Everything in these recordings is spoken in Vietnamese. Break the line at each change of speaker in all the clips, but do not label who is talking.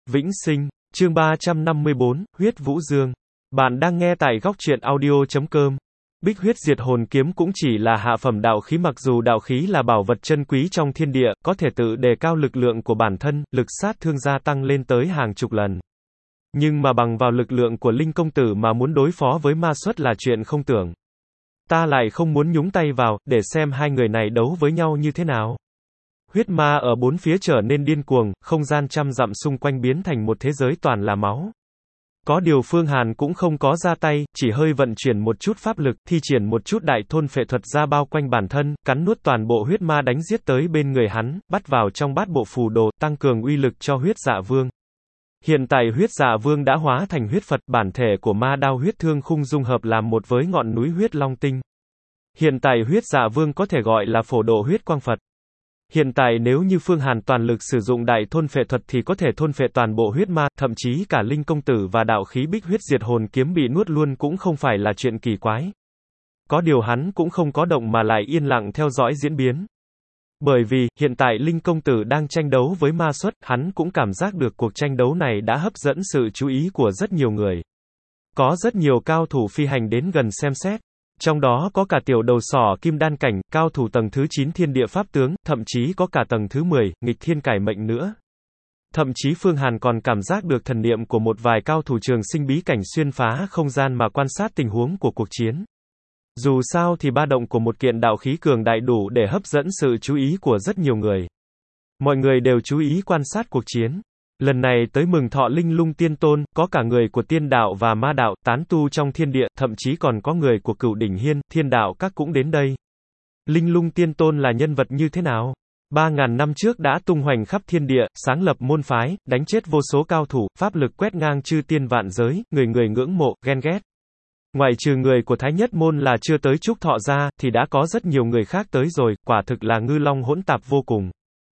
Vĩnh sinh, chương 354, huyết vũ dương. Bạn đang nghe tại góc truyện audio.com. Bích huyết diệt hồn kiếm cũng chỉ là hạ phẩm đạo khí, mặc dù đạo khí là bảo vật chân quý trong thiên địa, có thể tự đề cao lực lượng của bản thân, lực sát thương gia tăng lên tới hàng chục lần. Nhưng mà bằng vào lực lượng của Linh công tử mà muốn đối phó với ma xuất là chuyện không tưởng. Ta lại không muốn nhúng tay vào, để xem hai người này đấu với nhau như thế nào. Huyết ma ở bốn phía trở nên điên cuồng, không gian trăm dặm xung quanh biến thành một thế giới toàn là máu. Có điều Phương Hàn cũng không có ra tay, chỉ hơi vận chuyển một chút pháp lực, thi triển một chút đại thôn phệ thuật ra bao quanh bản thân, cắn nuốt toàn bộ huyết ma đánh giết tới bên người hắn, bắt vào trong bát bộ phù đồ, tăng cường uy lực cho huyết dạ vương. Hiện tại huyết dạ vương đã hóa thành huyết Phật, bản thể của ma đao huyết thương khung dung hợp làm một với ngọn núi huyết long tinh. Hiện tại huyết dạ vương có thể gọi là phổ độ huyết quang Phật. Hiện tại nếu như Phương Hàn toàn lực sử dụng đại thôn phệ thuật thì có thể thôn phệ toàn bộ huyết ma, thậm chí cả Linh công tử và đạo khí bích huyết diệt hồn kiếm bị nuốt luôn cũng không phải là chuyện kỳ quái. Có điều hắn cũng không có động mà lại yên lặng theo dõi diễn biến. Bởi vì, hiện tại Linh công tử đang tranh đấu với ma xuất, hắn cũng cảm giác được cuộc tranh đấu này đã hấp dẫn sự chú ý của rất nhiều người. Có rất nhiều cao thủ phi hành đến gần xem xét. Trong đó có cả tiểu đầu sỏ kim đan cảnh, cao thủ tầng thứ 9 thiên địa pháp tướng, thậm chí có cả tầng thứ 10, nghịch thiên cải mệnh nữa. Thậm chí Phương Hàn còn cảm giác được thần niệm của một vài cao thủ trường sinh bí cảnh xuyên phá không gian mà quan sát tình huống của cuộc chiến. Dù sao thì ba động của một kiện đạo khí cường đại đủ để hấp dẫn sự chú ý của rất nhiều người. Mọi người đều chú ý quan sát cuộc chiến. Lần này tới mừng thọ Linh Lung Tiên Tôn, có cả người của tiên đạo và ma đạo, tán tu trong thiên địa, thậm chí còn có người của Cửu Đỉnh Hiên, thiên đạo các cũng đến đây. Linh Lung Tiên Tôn là nhân vật như thế nào? 3.000 năm trước đã tung hoành khắp thiên địa, sáng lập môn phái, đánh chết vô số cao thủ, pháp lực quét ngang chư tiên vạn giới, người người ngưỡng mộ, ghen ghét. Ngoại trừ người của Thái Nhất Môn là chưa tới Trúc Thọ ra, thì đã có rất nhiều người khác tới rồi, quả thực là ngư long hỗn tạp vô cùng.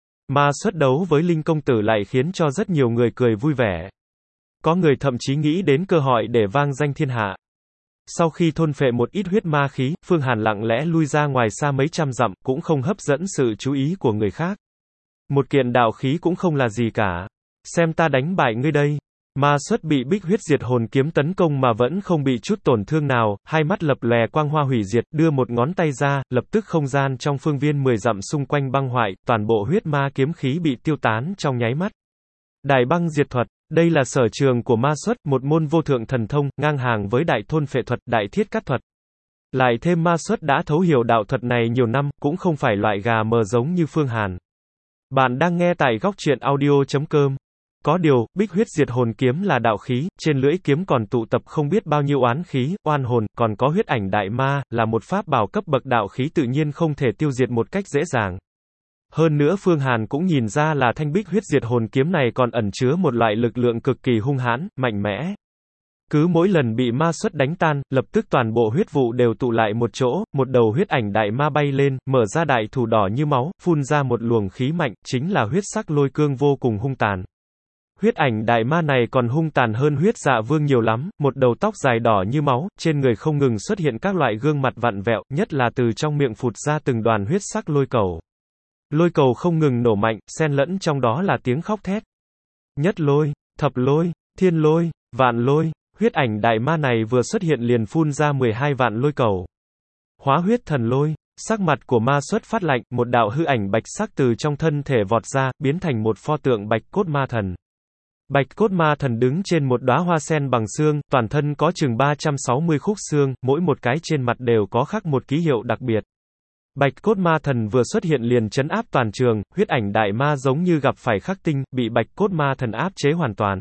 Ma xuất đấu với Linh công tử lại khiến cho rất nhiều người cười vui vẻ. Có người thậm chí nghĩ đến cơ hội để vang danh thiên hạ. Sau khi thôn phệ một ít huyết ma khí, Phương Hàn lặng lẽ lui ra ngoài xa mấy trăm dặm, cũng không hấp dẫn sự chú ý của người khác. Một kiện đạo khí cũng không là gì cả. Xem ta đánh bại ngươi đây. Ma xuất bị bích huyết diệt hồn kiếm tấn công mà vẫn không bị chút tổn thương nào, hai mắt lập lòe quang hoa hủy diệt, đưa một ngón tay ra, lập tức không gian trong phương viên 10 dặm xung quanh băng hoại, toàn bộ huyết ma kiếm khí bị tiêu tán trong nháy mắt. Đại băng diệt thuật, đây là sở trường của ma xuất, một môn vô thượng thần thông, ngang hàng với đại thôn phệ thuật, đại thiết cắt thuật. Lại thêm ma xuất đã thấu hiểu đạo thuật này nhiều năm, cũng không phải loại gà mờ giống như Phương Hàn. Bạn đang nghe tại góc truyện audio.com. Có điều, bích huyết diệt hồn kiếm là đạo khí, trên lưỡi kiếm còn tụ tập không biết bao nhiêu oán khí, oan hồn, còn có huyết ảnh đại ma, là một pháp bảo cấp bậc đạo khí tự nhiên không thể tiêu diệt một cách dễ dàng. Hơn nữa Phương Hàn cũng nhìn ra là thanh bích huyết diệt hồn kiếm này còn ẩn chứa một loại lực lượng cực kỳ hung hãn, mạnh mẽ. Cứ mỗi lần bị ma xuất đánh tan, lập tức toàn bộ huyết vụ đều tụ lại một chỗ, một đầu huyết ảnh đại ma bay lên, mở ra đại thủ đỏ như máu, phun ra một luồng khí mạnh, chính là huyết sắc lôi cương vô cùng hung tàn. Huyết ảnh đại ma này còn hung tàn hơn huyết dạ vương nhiều lắm, một đầu tóc dài đỏ như máu, trên người không ngừng xuất hiện các loại gương mặt vặn vẹo, nhất là từ trong miệng phụt ra từng đoàn huyết sắc lôi cầu. Lôi cầu không ngừng nổ mạnh, xen lẫn trong đó là tiếng khóc thét. Nhất lôi, thập lôi, thiên lôi, vạn lôi, huyết ảnh đại ma này vừa xuất hiện liền phun ra 12 vạn lôi cầu. Hóa huyết thần lôi. Sắc mặt của ma xuất phát lạnh, một đạo hư ảnh bạch sắc từ trong thân thể vọt ra, biến thành một pho tượng bạch cốt ma thần. Bạch cốt ma thần đứng trên một đóa hoa sen bằng xương, toàn thân có chừng 360 khúc xương, mỗi một cái trên mặt đều có khắc một ký hiệu đặc biệt. Bạch cốt ma thần vừa xuất hiện liền trấn áp toàn trường, huyết ảnh đại ma giống như gặp phải khắc tinh, bị bạch cốt ma thần áp chế hoàn toàn.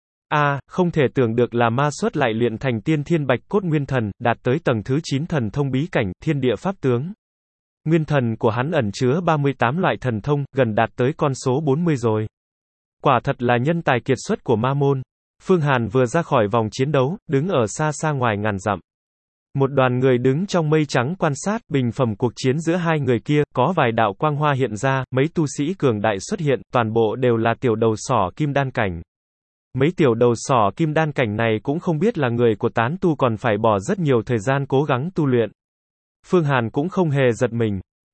Không thể tưởng được là ma xuất lại luyện thành tiên thiên bạch cốt nguyên thần, đạt tới tầng thứ 9 thần thông bí cảnh, thiên địa pháp tướng. Nguyên thần của hắn ẩn chứa 38 loại thần thông, gần đạt tới con số 40 rồi. Quả thật là nhân tài kiệt xuất của ma môn. Phương Hàn vừa ra khỏi vòng chiến đấu, đứng ở xa xa ngoài ngàn dặm. Một đoàn người đứng trong mây trắng quan sát, bình phẩm cuộc chiến giữa hai người kia, có vài đạo quang hoa hiện ra, mấy tu sĩ cường đại xuất hiện, toàn bộ đều là tiểu đầu sỏ kim đan cảnh. Mấy tiểu đầu sỏ kim đan cảnh này cũng không biết là người của tán tu còn phải bỏ rất nhiều thời gian cố gắng tu luyện. Phương Hàn cũng không hề giật mình.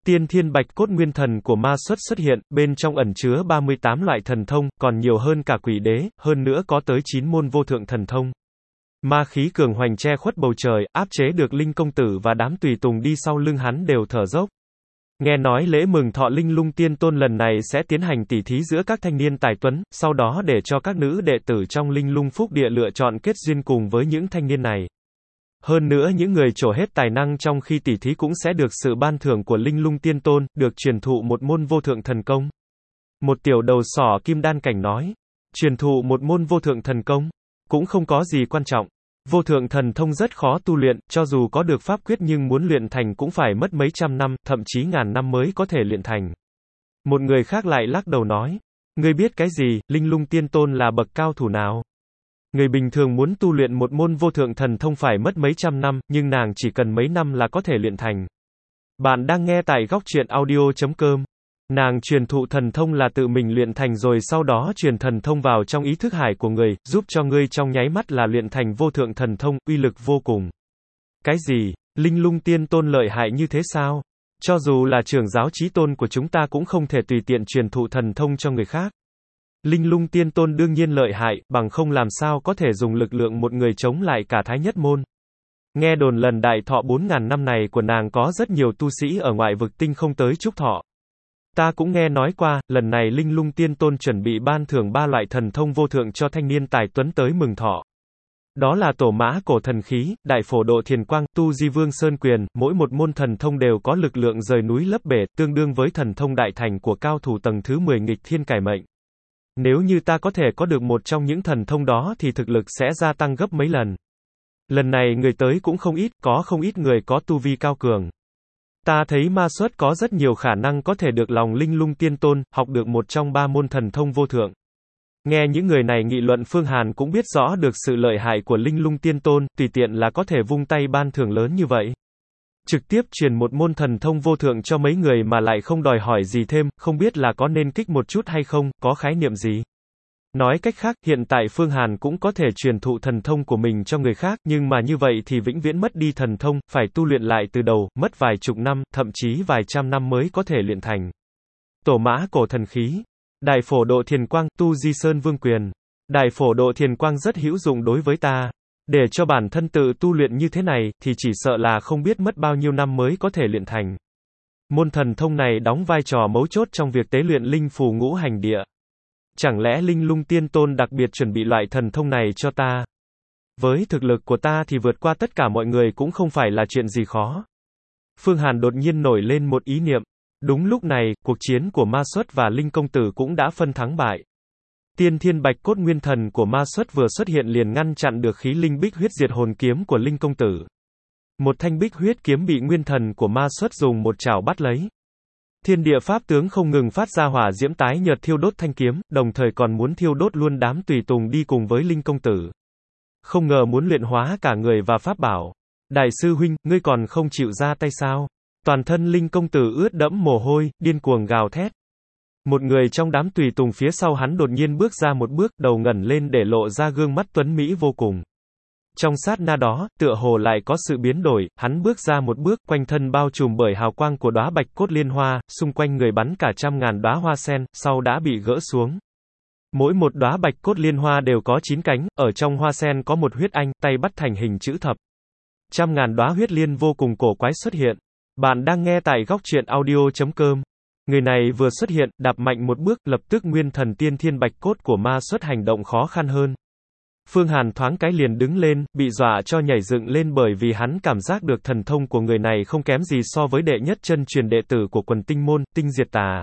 Tiên Thiên Bạch Cốt Nguyên Thần của Ma Xuất xuất hiện, bên trong ẩn chứa 38 loại thần thông, còn nhiều hơn cả Quỷ Đế, hơn nữa có tới 9 môn vô thượng thần thông. Ma khí cường hoành che khuất bầu trời, áp chế được Linh công tử và đám tùy tùng đi sau lưng hắn đều thở dốc. Nghe nói lễ mừng thọ Linh Lung Tiên Tôn lần này sẽ tiến hành tỉ thí giữa các thanh niên tài tuấn, sau đó để cho các nữ đệ tử trong Linh Lung Phúc Địa lựa chọn kết duyên cùng với những thanh niên này. Hơn nữa những người trổ hết tài năng trong khi tỉ thí cũng sẽ được sự ban thưởng của Linh Lung Tiên Tôn, được truyền thụ một môn vô thượng thần công. Một tiểu đầu sỏ kim đan cảnh nói, truyền thụ một môn vô thượng thần công, cũng không có gì quan trọng. Vô thượng thần thông rất khó tu luyện, cho dù có được pháp quyết nhưng muốn luyện thành cũng phải mất mấy trăm năm, thậm chí ngàn năm mới có thể luyện thành. Một người khác lại lắc đầu nói, ngươi biết cái gì, Linh Lung Tiên Tôn là bậc cao thủ nào? Người bình thường muốn tu luyện một môn vô thượng thần thông phải mất mấy trăm năm, nhưng nàng chỉ cần mấy năm là có thể luyện thành. Bạn đang nghe tại góc truyện audio.com. Nàng truyền thụ thần thông là tự mình luyện thành rồi sau đó truyền thần thông vào trong ý thức hải của người, giúp cho ngươi trong nháy mắt là luyện thành vô thượng thần thông, uy lực vô cùng. Cái gì? Linh Lung Tiên Tôn lợi hại như thế sao? Cho dù là trưởng giáo chí tôn của chúng ta cũng không thể tùy tiện truyền thụ thần thông cho người khác. Linh Lung Tiên Tôn đương nhiên lợi hại, bằng không làm sao có thể dùng lực lượng một người chống lại cả Thái Nhất Môn. Nghe đồn lần đại thọ 4.000 năm này của nàng có rất nhiều tu sĩ ở ngoại vực tinh không tới chúc thọ. Ta cũng nghe nói qua, lần này Linh Lung Tiên Tôn chuẩn bị ban thưởng 3 loại thần thông vô thượng cho thanh niên tài tuấn tới mừng thọ. Đó là Tổ Mã Cổ Thần Khí, Đại Phổ Độ Thiền Quang, Tu Di Vương Sơn Quyền, mỗi một môn thần thông đều có lực lượng rời núi lấp bể, tương đương với thần thông đại thành của cao thủ tầng thứ 10 nghịch thiên cải mệnh. Nếu như ta có thể có được một trong những thần thông đó thì thực lực sẽ gia tăng gấp mấy lần. Lần này người tới cũng không ít, có không ít người có tu vi cao cường. Ta thấy Ma Xuất có rất nhiều khả năng có thể được lòng Linh Lung Tiên Tôn, học được một trong 3 môn thần thông vô thượng. Nghe những người này nghị luận, Phương Hàn cũng biết rõ được sự lợi hại của Linh Lung Tiên Tôn, tùy tiện là có thể vung tay ban thưởng lớn như vậy. Trực tiếp truyền một môn thần thông vô thượng cho mấy người mà lại không đòi hỏi gì thêm, không biết là có nên kích một chút hay không, có khái niệm gì. Nói cách khác, hiện tại Phương Hàn cũng có thể truyền thụ thần thông của mình cho người khác, nhưng mà như vậy thì vĩnh viễn mất đi thần thông, phải tu luyện lại từ đầu, mất vài chục năm, thậm chí vài trăm năm mới có thể luyện thành. Tổ Mã Cổ Thần Khí, Đại Phổ Độ Thiền Quang, Tu Di Sơn Vương Quyền. Đại Phổ Độ Thiền Quang rất hữu dụng đối với ta. Để cho bản thân tự tu luyện như thế này, thì chỉ sợ là không biết mất bao nhiêu năm mới có thể luyện thành. Môn thần thông này đóng vai trò mấu chốt trong việc tế luyện linh phù ngũ hành địa. Chẳng lẽ Linh Lung Tiên Tôn đặc biệt chuẩn bị loại thần thông này cho ta? Với thực lực của ta thì vượt qua tất cả mọi người cũng không phải là chuyện gì khó. Phương Hàn đột nhiên nổi lên một ý niệm. Đúng lúc này, cuộc chiến của Ma Xuất và Linh Công Tử cũng đã phân thắng bại. Tiên Thiên Bạch Cốt Nguyên Thần của Ma Xuất vừa xuất hiện liền ngăn chặn được khí linh Bích Huyết Diệt Hồn Kiếm của Linh Công Tử. Một thanh Bích Huyết kiếm bị Nguyên Thần của Ma Xuất dùng một chảo bắt lấy. Thiên địa pháp tướng không ngừng phát ra hỏa diễm tái nhợt thiêu đốt thanh kiếm, đồng thời còn muốn thiêu đốt luôn đám tùy tùng đi cùng với Linh Công Tử. Không ngờ muốn luyện hóa cả người và pháp bảo. Đại sư huynh, ngươi còn không chịu ra tay sao? Toàn thân Linh Công Tử ướt đẫm mồ hôi, điên cuồng gào thét. Một người trong đám tùy tùng phía sau hắn đột nhiên bước ra một bước, đầu ngẩng lên để lộ ra gương mắt tuấn mỹ vô cùng. Trong sát na đó, tựa hồ lại có sự biến đổi, hắn bước ra một bước, quanh thân bao trùm bởi hào quang của đóa bạch cốt liên hoa, xung quanh người bắn cả trăm ngàn đóa hoa sen, sau đã bị gỡ xuống. Mỗi một đóa bạch cốt liên hoa đều có 9 cánh, ở trong hoa sen có một huyết anh, tay bắt thành hình chữ thập. Trăm ngàn đóa huyết liên vô cùng cổ quái xuất hiện. Bạn đang nghe tại góc truyện audio.com. Người này vừa xuất hiện, đạp mạnh một bước, lập tức nguyên thần tiên thiên bạch cốt của Ma Xuất hành động khó khăn hơn. Phương Hàn thoáng cái liền đứng lên, bị dọa cho nhảy dựng lên bởi vì hắn cảm giác được thần thông của người này không kém gì so với đệ nhất chân truyền đệ tử của quần tinh môn, Tinh Diệt Tà.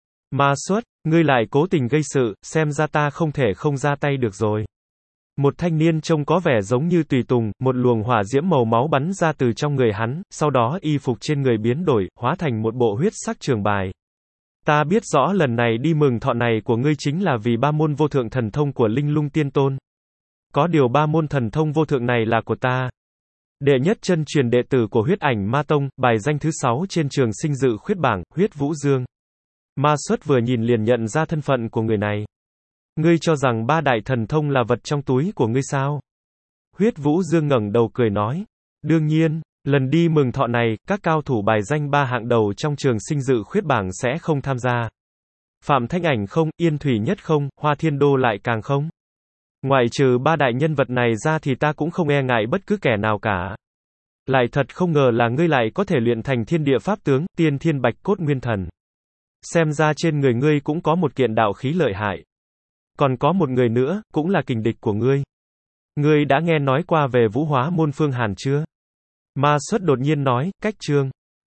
Ma Xuất, ngươi lại cố tình gây sự, xem ra ta không thể không ra tay được rồi. Một thanh niên trông có vẻ giống như tùy tùng, một luồng hỏa diễm màu máu bắn ra từ trong người hắn, sau đó y phục trên người biến đổi, hóa thành một bộ huyết sắc trường bào. Ta biết rõ lần này đi mừng thọ này của ngươi chính là vì 3 môn vô thượng thần thông của Linh Lung Tiên Tôn. Có điều 3 môn thần thông vô thượng này là của ta. Đệ nhất chân truyền đệ tử của Huyết Ảnh Ma Tông, bài danh thứ 6 trên trường sinh dự khuyết bảng, Huyết Vũ Dương. Ma Xuất vừa nhìn liền nhận ra thân phận của người này. Ngươi cho rằng 3 đại thần thông là vật trong túi của ngươi sao? Huyết Vũ Dương ngẩng đầu cười nói. Đương nhiên, Lần đi mừng thọ này, các cao thủ bài danh 3 hạng đầu trong trường sinh dự khuyết bảng sẽ không tham gia. Phạm Thanh Ảnh không, Yên Thủy Nhất không, Hoa Thiên Đô lại càng không. Ngoại trừ 3 đại nhân vật này ra thì ta cũng không e ngại bất cứ kẻ nào cả. Lại thật không ngờ là ngươi lại có thể luyện thành thiên địa pháp tướng, tiên thiên bạch cốt nguyên thần. Xem ra trên người ngươi cũng có một kiện đạo khí lợi hại. Còn có một người nữa, cũng là kình địch của ngươi. Ngươi đã nghe nói qua về Vũ Hóa Môn Phương Hàn chưa? Ma Xuất đột nhiên nói, cách chương.